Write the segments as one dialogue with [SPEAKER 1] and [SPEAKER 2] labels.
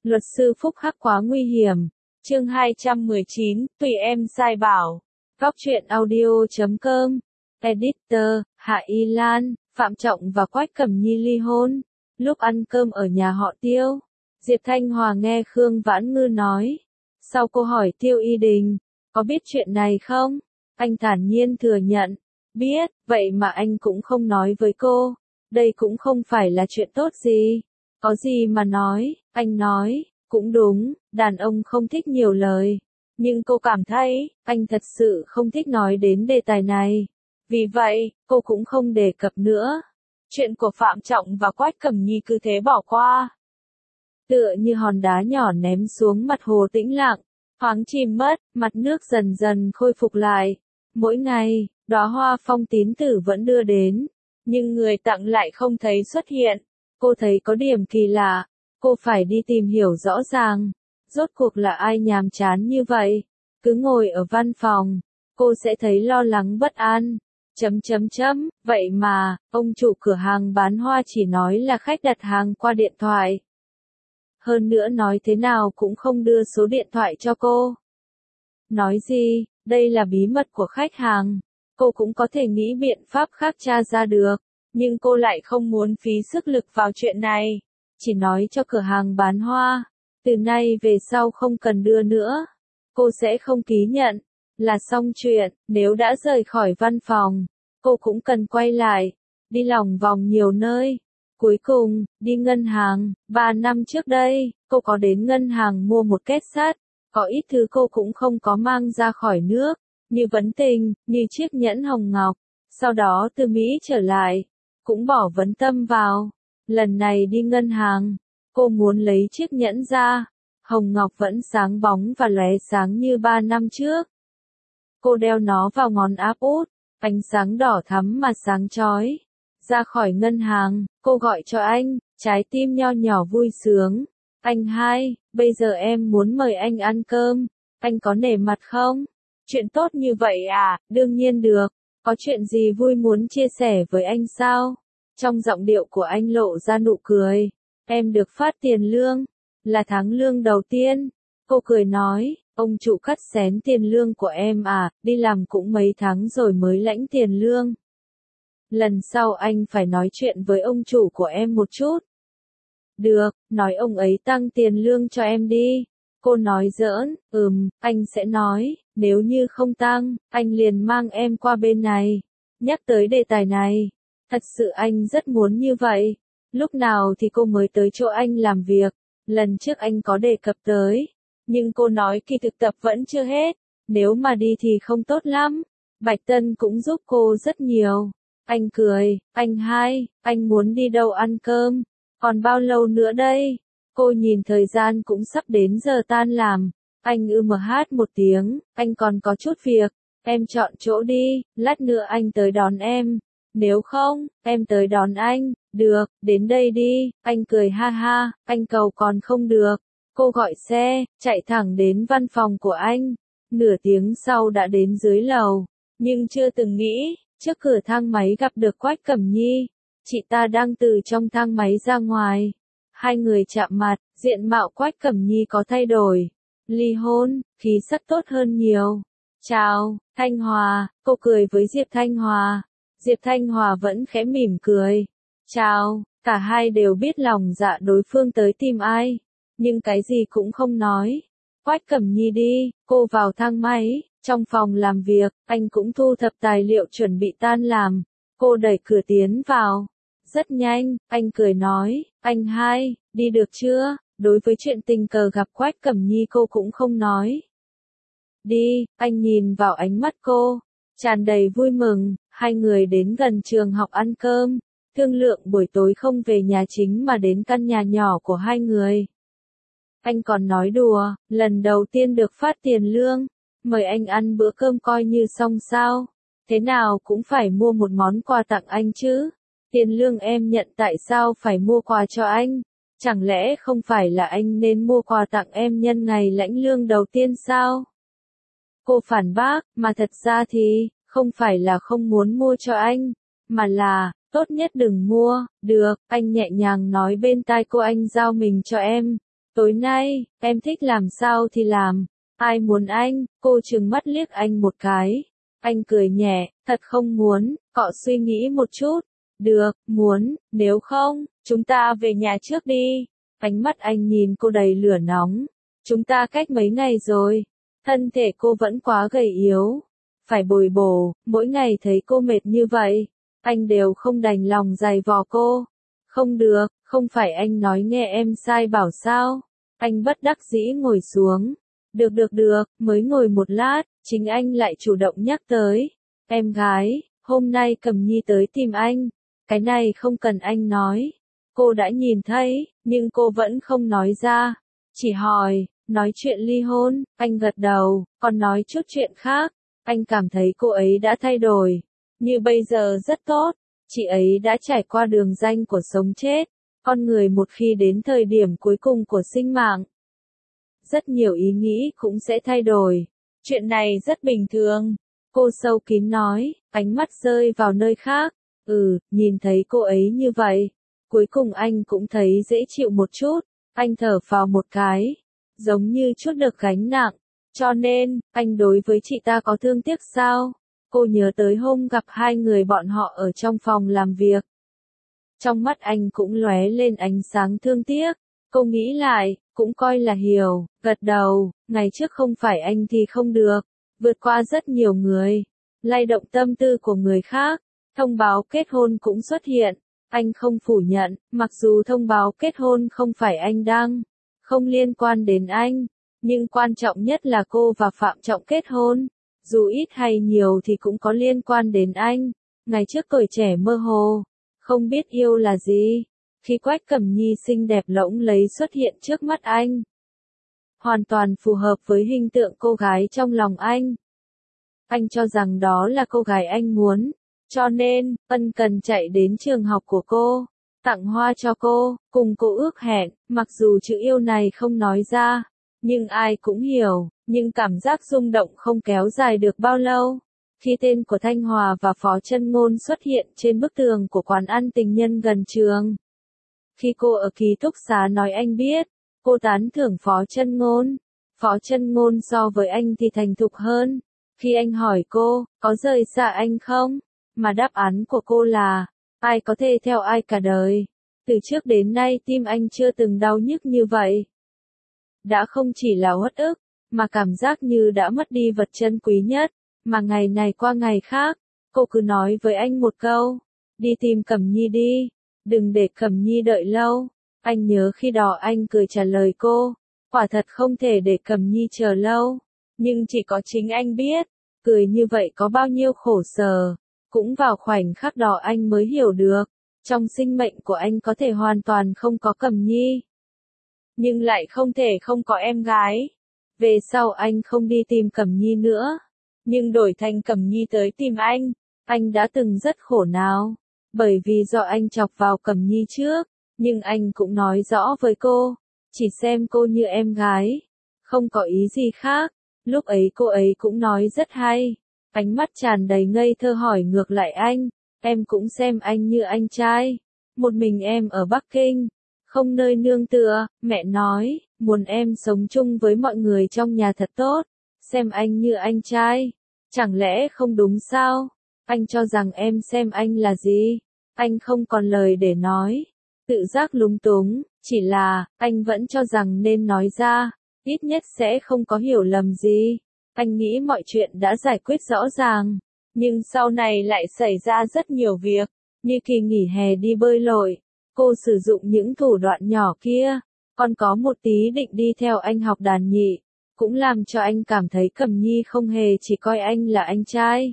[SPEAKER 1] Luật sư Phúc Hắc quá nguy hiểm. Chương 219, tùy em sai bảo. Góc truyện audio.com. Editor, Hạ Y Lan, Phạm Trọng và Quách Cẩm Nhi ly hôn. Lúc ăn cơm ở nhà họ Tiêu, Diệp Thanh Hòa nghe Khương Vãn Ngư nói. Sau cô hỏi Tiêu Y Đình, có biết chuyện này không? Anh thản nhiên thừa nhận, biết, vậy mà anh cũng không nói với cô. Đây cũng không phải là chuyện tốt gì. Có gì mà nói, anh nói, cũng đúng, đàn ông không thích nhiều lời. Nhưng cô cảm thấy, anh thật sự không thích nói đến đề tài này. Vì vậy, cô cũng không đề cập nữa. Chuyện của Phạm Trọng và Quách Cẩm Nhi cứ thế bỏ qua. Tựa như hòn đá nhỏ ném xuống mặt hồ tĩnh lặng, thoáng chìm mất, mặt nước dần dần khôi phục lại. Mỗi ngày, đóa hoa phong tín tử vẫn đưa đến, nhưng người tặng lại không thấy xuất hiện. Cô thấy có điểm kỳ lạ, cô phải đi tìm hiểu rõ ràng. Rốt cuộc là ai nhàm chán như vậy? Cứ ngồi ở văn phòng, cô sẽ thấy lo lắng bất an. Vậy mà, ông chủ cửa hàng bán hoa chỉ nói là khách đặt hàng qua điện thoại. Hơn nữa nói thế nào cũng không đưa số điện thoại cho cô. Nói gì, đây là bí mật của khách hàng. Cô cũng có thể nghĩ biện pháp khác tra ra được, nhưng cô lại không muốn phí sức lực vào chuyện này. Chỉ nói cho cửa hàng bán hoa, từ nay về sau không cần đưa nữa. Cô sẽ không ký nhận, là xong chuyện. Nếu đã rời khỏi văn phòng, cô cũng cần quay lại, đi lòng vòng nhiều nơi. Cuối cùng, đi ngân hàng. 3 năm trước đây, cô có đến ngân hàng mua một két sắt. Có ít thứ cô cũng không có mang ra khỏi nước, như vấn tình, như chiếc nhẫn hồng ngọc. Sau đó từ Mỹ trở lại, cũng bỏ vấn tâm vào. Lần này đi ngân hàng, cô muốn lấy chiếc nhẫn ra. Hồng ngọc vẫn sáng bóng và lóe sáng như 3 năm trước. Cô đeo nó vào ngón áp út, ánh sáng đỏ thắm mà sáng chói. Ra khỏi ngân hàng, cô gọi cho anh, trái tim nho nhỏ vui sướng. Anh hai, bây giờ em muốn mời anh ăn cơm, anh có nể mặt không? Chuyện tốt như vậy à, đương nhiên được. Có chuyện gì vui muốn chia sẻ với anh sao? Trong giọng điệu của anh lộ ra nụ cười. Em được phát tiền lương, là tháng lương đầu tiên. Cô cười nói, ông chủ cắt xén tiền lương của em à, đi làm cũng mấy tháng rồi mới lãnh tiền lương. Lần sau anh phải nói chuyện với ông chủ của em một chút. Được, nói ông ấy tăng tiền lương cho em đi. Cô nói giỡn, anh sẽ nói, nếu như không tăng, anh liền mang em qua bên này. Nhắc tới đề tài này, thật sự anh rất muốn như vậy. Lúc nào thì cô mới tới chỗ anh làm việc? Lần trước anh có đề cập tới, nhưng cô nói kỳ thực tập vẫn chưa hết. Nếu mà đi thì không tốt lắm. Bạch Tân cũng giúp cô rất nhiều. Anh cười, anh hai, anh muốn đi đâu ăn cơm? Còn bao lâu nữa đây? Cô nhìn thời gian cũng sắp đến giờ tan làm. Anh hát một tiếng, anh còn có chút việc. Em chọn chỗ đi, lát nữa anh tới đón em. Nếu không, em tới đón anh. Được, đến đây đi. Anh cười ha ha, anh cầu còn không được. Cô gọi xe, chạy thẳng đến văn phòng của anh. Nửa tiếng sau đã đến dưới lầu. Nhưng chưa từng nghĩ, trước cửa thang máy gặp được Quách Cẩm Nhi. Chị ta đang từ trong thang máy ra ngoài. Hai người chạm mặt, diện mạo Quách Cẩm Nhi có thay đổi. Ly hôn, khí sắc tốt hơn nhiều. Chào, Thanh Hòa, cô cười với Diệp Thanh Hòa. Diệp Thanh Hòa vẫn khẽ mỉm cười. Chào, cả hai đều biết lòng dạ đối phương tới tìm ai. Nhưng cái gì cũng không nói. Quách Cẩm Nhi đi, cô vào thang máy. Trong phòng làm việc, anh cũng thu thập tài liệu chuẩn bị tan làm. Cô đẩy cửa tiến vào. Rất nhanh, anh cười nói, anh hai, đi được chưa? Đối với chuyện tình cờ gặp Quách Cẩm Nhi cô cũng không nói. Đi, anh nhìn vào ánh mắt cô, tràn đầy vui mừng. Hai người đến gần trường học ăn cơm, thương lượng buổi tối không về nhà chính mà đến căn nhà nhỏ của hai người. Anh còn nói đùa, lần đầu tiên được phát tiền lương, mời anh ăn bữa cơm coi như xong sao. Thế nào cũng phải mua một món quà tặng anh chứ. Tiền lương em nhận tại sao phải mua quà cho anh? Chẳng lẽ không phải là anh nên mua quà tặng em nhân ngày lãnh lương đầu tiên sao? Cô phản bác, mà thật ra thì, không phải là không muốn mua cho anh, mà là, tốt nhất đừng mua. Được, anh nhẹ nhàng nói bên tai cô, anh giao mình cho em. Tối nay, em thích làm sao thì làm. Ai muốn anh, cô trừng mắt liếc anh một cái. Anh cười nhẹ, thật không muốn, cọ suy nghĩ một chút. Được, muốn, nếu không, chúng ta về nhà trước đi. Ánh mắt anh nhìn cô đầy lửa nóng. Chúng ta cách mấy ngày rồi? Thân thể cô vẫn quá gầy yếu. Phải bồi bổ, mỗi ngày thấy cô mệt như vậy. Anh đều không đành lòng giày vò cô. Không được, không phải anh nói nghe em sai bảo sao? Anh bất đắc dĩ ngồi xuống. Được, mới ngồi một lát, chính anh lại chủ động nhắc tới. Em gái, hôm nay Cẩm Nhi tới tìm anh. Cái này không cần anh nói. Cô đã nhìn thấy, nhưng cô vẫn không nói ra. Chỉ hỏi, nói chuyện ly hôn, anh gật đầu, còn nói chút chuyện khác. Anh cảm thấy cô ấy đã thay đổi. Như bây giờ rất tốt. Chị ấy đã trải qua đường ranh của sống chết. Con người một khi đến thời điểm cuối cùng của sinh mạng, rất nhiều ý nghĩ cũng sẽ thay đổi. Chuyện này rất bình thường. Cô sâu kín nói, ánh mắt rơi vào nơi khác. Nhìn thấy cô ấy như vậy. Cuối cùng anh cũng thấy dễ chịu một chút. Anh thở phào một cái. Giống như chút được gánh nặng. Cho nên, anh đối với chị ta có thương tiếc sao? Cô nhớ tới hôm gặp hai người bọn họ ở trong phòng làm việc. Trong mắt anh cũng lóe lên ánh sáng thương tiếc. Cô nghĩ lại, cũng coi là hiểu, gật đầu, ngày trước không phải anh thì không được, vượt qua rất nhiều người, lay động tâm tư của người khác, thông báo kết hôn cũng xuất hiện, anh không phủ nhận, mặc dù thông báo kết hôn không phải anh đăng, không liên quan đến anh, nhưng quan trọng nhất là cô và Phạm Trọng kết hôn, dù ít hay nhiều thì cũng có liên quan đến anh, ngày trước tuổi trẻ mơ hồ, không biết yêu là gì. Khi Quách Cẩm Nhi xinh đẹp lộng lẫy xuất hiện trước mắt anh, hoàn toàn phù hợp với hình tượng cô gái trong lòng anh. Anh cho rằng đó là cô gái anh muốn, cho nên, ân cần chạy đến trường học của cô, tặng hoa cho cô, cùng cô ước hẹn, mặc dù chữ yêu này không nói ra, nhưng ai cũng hiểu, nhưng cảm giác rung động không kéo dài được bao lâu. Khi tên của Thanh Hòa và Phó Chân Ngôn xuất hiện trên bức tường của quán ăn tình nhân gần trường. Khi cô ở ký túc xá nói anh biết, cô tán thưởng Phó Chân Ngôn. Phó Chân Ngôn so với anh thì thành thục hơn. Khi anh hỏi cô, có rời xa anh không? Mà đáp án của cô là, ai có thể theo ai cả đời. Từ trước đến nay tim anh chưa từng đau nhức như vậy. Đã không chỉ là uất ức, mà cảm giác như đã mất đi vật chân quý nhất. Mà ngày này qua ngày khác, cô cứ nói với anh một câu, đi tìm Cẩm Nhi đi. Đừng để Cẩm Nhi đợi lâu. Anh nhớ khi đó anh cười trả lời cô. Quả thật không thể để Cẩm Nhi chờ lâu. Nhưng chỉ có chính anh biết. Cười như vậy có bao nhiêu khổ sở. Cũng vào khoảnh khắc đó anh mới hiểu được. Trong sinh mệnh của anh có thể hoàn toàn không có Cẩm Nhi. Nhưng lại không thể không có em gái. Về sau anh không đi tìm Cẩm Nhi nữa. Nhưng đổi thành Cẩm Nhi tới tìm anh. Anh đã từng rất khổ não. Bởi vì do anh chọc vào Cẩm Nhi trước, nhưng anh cũng nói rõ với cô, chỉ xem cô như em gái, không có ý gì khác. Lúc ấy cô ấy cũng nói rất hay, ánh mắt tràn đầy ngây thơ hỏi ngược lại anh, em cũng xem anh như anh trai, một mình em ở Bắc Kinh, không nơi nương tựa, mẹ nói, muốn em sống chung với mọi người trong nhà thật tốt, xem anh như anh trai, chẳng lẽ không đúng sao? Anh cho rằng em xem anh là gì? Anh không còn lời để nói. Tự giác lúng túng, chỉ là, anh vẫn cho rằng nên nói ra, ít nhất sẽ không có hiểu lầm gì. Anh nghĩ mọi chuyện đã giải quyết rõ ràng, nhưng sau này lại xảy ra rất nhiều việc, như kỳ nghỉ hè đi bơi lội, cô sử dụng những thủ đoạn nhỏ kia, còn có một tí định đi theo anh học đàn nhị, cũng làm cho anh cảm thấy Cẩm Nhi không hề chỉ coi anh là anh trai.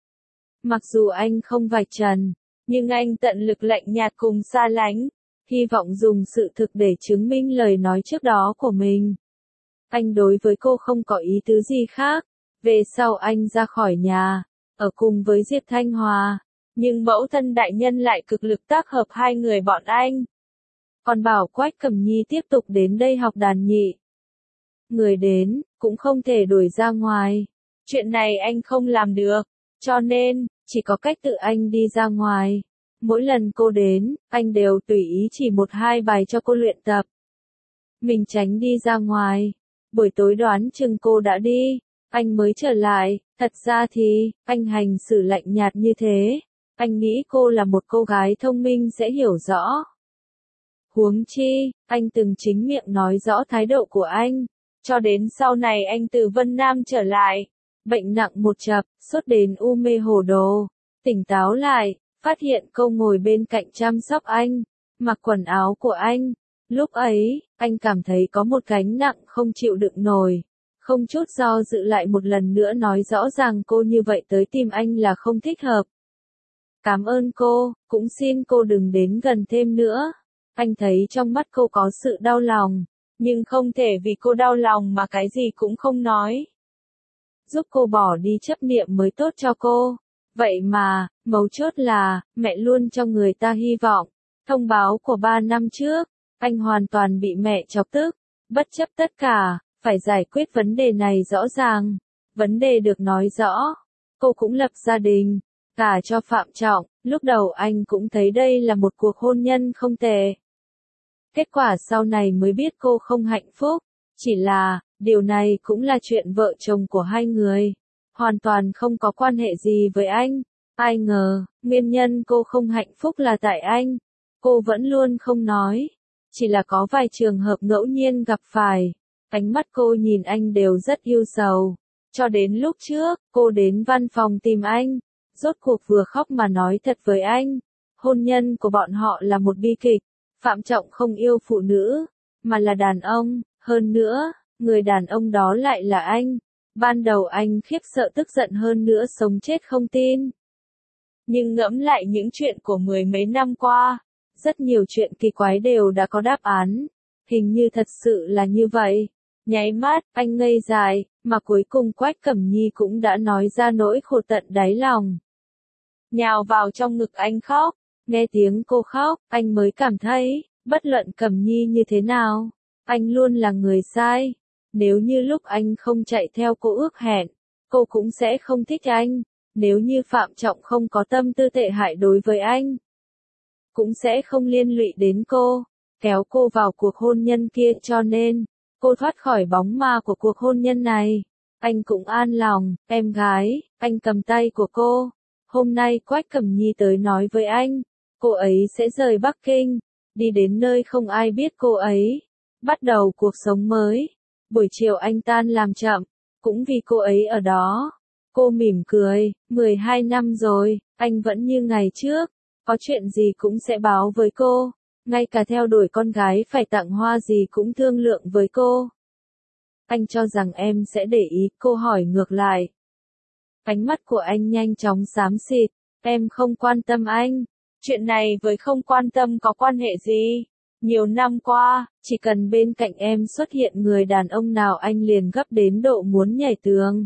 [SPEAKER 1] Mặc dù anh không vạch trần, nhưng anh tận lực lạnh nhạt cùng xa lánh, hy vọng dùng sự thực để chứng minh lời nói trước đó của mình. Anh đối với cô không có ý tứ gì khác, về sau anh ra khỏi nhà, ở cùng với Diệp Thanh Hòa, nhưng mẫu thân đại nhân lại cực lực tác hợp hai người bọn anh. Còn bảo Quách Cẩm Nhi tiếp tục đến đây học đàn nhị. Người đến, cũng không thể đuổi ra ngoài. Chuyện này anh không làm được, cho nên, chỉ có cách tự anh đi ra ngoài. Mỗi lần cô đến, anh đều tùy ý chỉ một hai bài cho cô luyện tập. mình tránh đi ra ngoài. Buổi tối đoán chừng cô đã đi, anh mới trở lại, thật ra thì, anh hành xử lạnh nhạt như thế. Anh nghĩ cô là một cô gái thông minh sẽ hiểu rõ. Huống chi, anh từng chính miệng nói rõ thái độ của anh. Cho đến sau này anh từ Vân Nam trở lại. Bệnh nặng một chập, sốt đến u mê hồ đồ. Tỉnh táo lại, phát hiện cô ngồi bên cạnh chăm sóc anh, mặc quần áo của anh. Lúc ấy, anh cảm thấy có một gánh nặng không chịu đựng nổi. Không chút do dự lại một lần nữa nói rõ ràng cô như vậy tới tìm anh là không thích hợp. Cảm ơn cô, cũng xin cô đừng đến gần thêm nữa. Anh thấy trong mắt cô có sự đau lòng, nhưng không thể vì cô đau lòng mà cái gì cũng không nói. Giúp cô bỏ đi chấp niệm mới tốt cho cô. Vậy mà, mấu chốt là, mẹ luôn cho người ta hy vọng. Thông báo của 3 năm trước, anh hoàn toàn bị mẹ chọc tức. Bất chấp tất cả, phải giải quyết vấn đề này rõ ràng. Vấn đề được nói rõ. Cô cũng lập gia đình, cả cho Phạm Trọng. Lúc đầu anh cũng thấy đây là một cuộc hôn nhân không tệ. Kết quả sau này mới biết cô không hạnh phúc. Chỉ là, điều này cũng là chuyện vợ chồng của hai người. Hoàn toàn không có quan hệ gì với anh. Ai ngờ, nguyên nhân cô không hạnh phúc là tại anh. Cô vẫn luôn không nói. Chỉ là có vài trường hợp ngẫu nhiên gặp phải. Ánh mắt cô nhìn anh đều rất yêu sầu. Cho đến lúc trước, cô đến văn phòng tìm anh. Rốt cuộc vừa khóc mà nói thật với anh. Hôn nhân của bọn họ là một bi kịch. Phạm Trọng không yêu phụ nữ, mà là đàn ông. Hơn nữa, người đàn ông đó lại là anh. Ban đầu anh khiếp sợ tức giận hơn nữa sống chết không tin. Nhưng ngẫm lại những chuyện của mười mấy năm qua, rất nhiều chuyện kỳ quái đều đã có đáp án. Hình như thật sự là như vậy. Nháy mắt, anh ngây dại, mà cuối cùng Quách Cẩm Nhi cũng đã nói ra nỗi khổ tận đáy lòng. Nhào vào trong ngực anh khóc, nghe tiếng cô khóc, anh mới cảm thấy, bất luận Cẩm Nhi như thế nào, anh luôn là người sai. Nếu như lúc anh không chạy theo cô ước hẹn, cô cũng sẽ không thích anh. Nếu như Phạm Trọng không có tâm tư tệ hại đối với anh, cũng sẽ không liên lụy đến cô, kéo cô vào cuộc hôn nhân kia, cho nên, cô thoát khỏi bóng ma của cuộc hôn nhân này. Anh cũng an lòng, em gái, anh cầm tay của cô. Hôm nay Quách Cẩm Nhi tới nói với anh, cô ấy sẽ rời Bắc Kinh, đi đến nơi không ai biết cô ấy, bắt đầu cuộc sống mới. Buổi chiều anh tan làm chậm, cũng vì cô ấy ở đó. Cô mỉm cười, 12 năm rồi, anh vẫn như ngày trước, có chuyện gì cũng sẽ báo với cô, ngay cả theo đuổi con gái phải tặng hoa gì cũng thương lượng với cô. Anh cho rằng em sẽ để ý, cô hỏi ngược lại. Ánh mắt của anh nhanh chóng xám xịt, em không quan tâm anh, chuyện này với không quan tâm có quan hệ gì. Nhiều năm qua, chỉ cần bên cạnh em xuất hiện người đàn ông nào anh liền gấp đến độ muốn nhảy tường.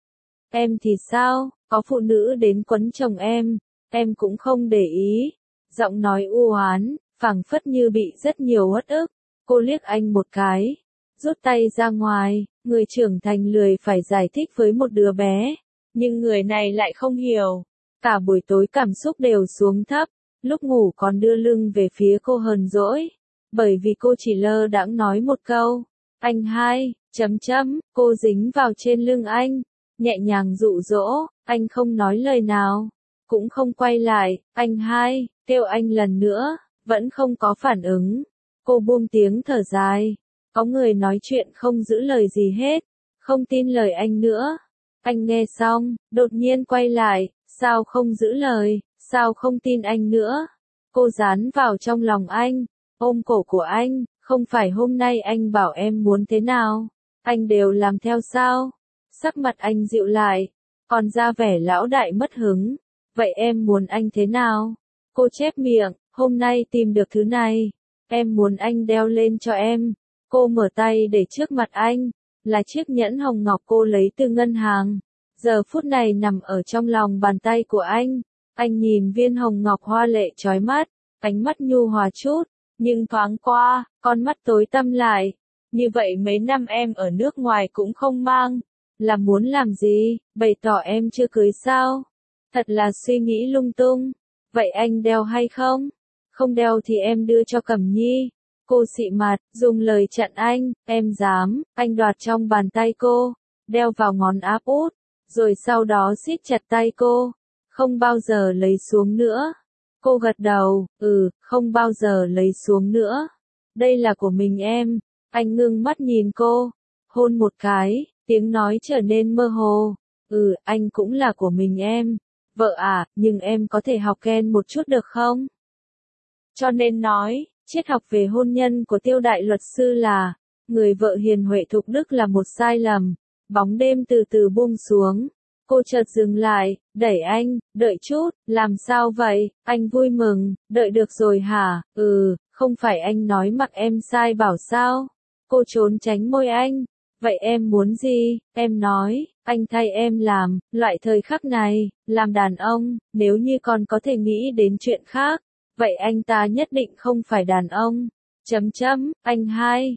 [SPEAKER 1] Em thì sao, có phụ nữ đến quấn chồng em cũng không để ý. Giọng nói u oán, phảng phất như bị rất nhiều uất ức. Cô liếc anh một cái, rút tay ra ngoài, người trưởng thành lười phải giải thích với một đứa bé. Nhưng người này lại không hiểu. Cả buổi tối cảm xúc đều xuống thấp, lúc ngủ còn đưa lưng về phía cô hờn dỗi. Bởi vì cô chỉ lơ đãng nói một câu, anh hai, cô dính vào trên lưng anh, nhẹ nhàng dụ dỗ, anh không nói lời nào, cũng không quay lại, anh hai, kêu anh lần nữa, vẫn không có phản ứng. Cô buông tiếng thở dài, có người nói chuyện không giữ lời gì hết, không tin lời anh nữa. Anh nghe xong, đột nhiên quay lại, sao không giữ lời, sao không tin anh nữa. Cô dán vào trong lòng anh, ôm cổ của anh, không phải hôm nay anh bảo em muốn thế nào, anh đều làm theo sao. Sắc mặt anh dịu lại, còn ra vẻ lão đại mất hứng. Vậy em muốn anh thế nào? Cô chép miệng, hôm nay tìm được thứ này, em muốn anh đeo lên cho em. Cô mở tay để trước mặt anh, là chiếc nhẫn hồng ngọc cô lấy từ ngân hàng. Giờ phút này nằm ở trong lòng bàn tay của anh. Anh nhìn viên hồng ngọc hoa lệ chói mắt, ánh mắt nhu hòa chút, nhưng thoáng qua, con mắt tối tăm lại. Như vậy mấy năm em ở nước ngoài cũng không mang, là muốn làm gì, bày tỏ em chưa cưới sao? Thật là suy nghĩ lung tung. Vậy anh đeo hay không? Không đeo thì em đưa cho Cẩm Nhi. Cô xị mặt, dùng lời chặn anh, em dám, anh đoạt trong bàn tay cô, đeo vào ngón áp út, rồi sau đó siết chặt tay cô, không bao giờ lấy xuống nữa. Cô gật đầu, không bao giờ lấy xuống nữa. Đây là của mình em. Anh ngưng mắt nhìn cô, hôn một cái, tiếng nói trở nên mơ hồ. Anh cũng là của mình em. Vợ à, nhưng em có thể học Ken một chút được không? Cho nên nói, triết học về hôn nhân của Tiêu đại luật sư là, người vợ hiền huệ thục đức là một sai lầm. Bóng đêm từ từ buông xuống. Cô chợt dừng lại, đẩy anh, đợi chút, làm sao vậy? Anh vui mừng, đợi được rồi hả? Không phải anh nói mặc em sai bảo sao? Cô trốn tránh môi anh. Vậy em muốn gì? Em nói, anh thay em làm, loại thời khắc này, làm đàn ông, nếu như còn có thể nghĩ đến chuyện khác, vậy anh ta nhất định không phải đàn ông. Anh hai,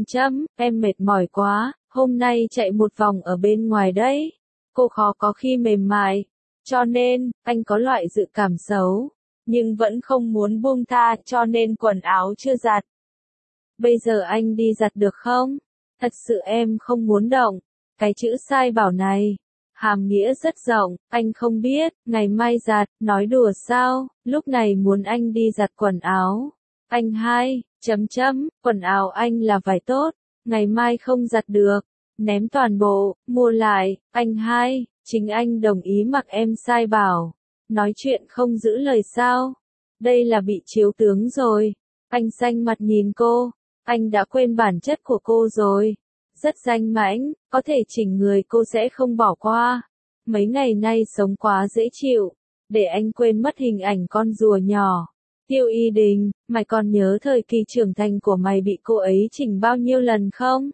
[SPEAKER 1] em mệt mỏi quá, hôm nay chạy một vòng ở bên ngoài đấy. Cô khó có khi mềm mại, cho nên, anh có loại dự cảm xấu, nhưng vẫn không muốn buông tha cho nên quần áo chưa giặt. Bây giờ anh đi giặt được không? Thật sự em không muốn động. Cái chữ sai bảo này, hàm nghĩa rất rộng, anh không biết, ngày mai giặt, nói đùa sao, lúc này muốn anh đi giặt quần áo. Anh hai, quần áo anh là vải tốt, ngày mai không giặt được, ném toàn bộ, mua lại, anh hai, chính anh đồng ý mặc em sai bảo. Nói chuyện không giữ lời sao? Đây là bị chiếu tướng rồi. Anh xanh mặt nhìn cô, anh đã quên bản chất của cô rồi. Rất danh mãnh, có thể chỉnh người cô sẽ không bỏ qua. Mấy ngày nay sống quá dễ chịu, để anh quên mất hình ảnh con rùa nhỏ. Tiêu Y Đình, mày còn nhớ thời kỳ trưởng thành của mày bị cô ấy chỉnh bao nhiêu lần không?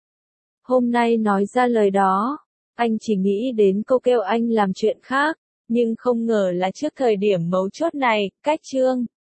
[SPEAKER 1] Hôm nay nói ra lời đó, anh chỉ nghĩ đến cô kêu anh làm chuyện khác, nhưng không ngờ là trước thời điểm mấu chốt này, cách chương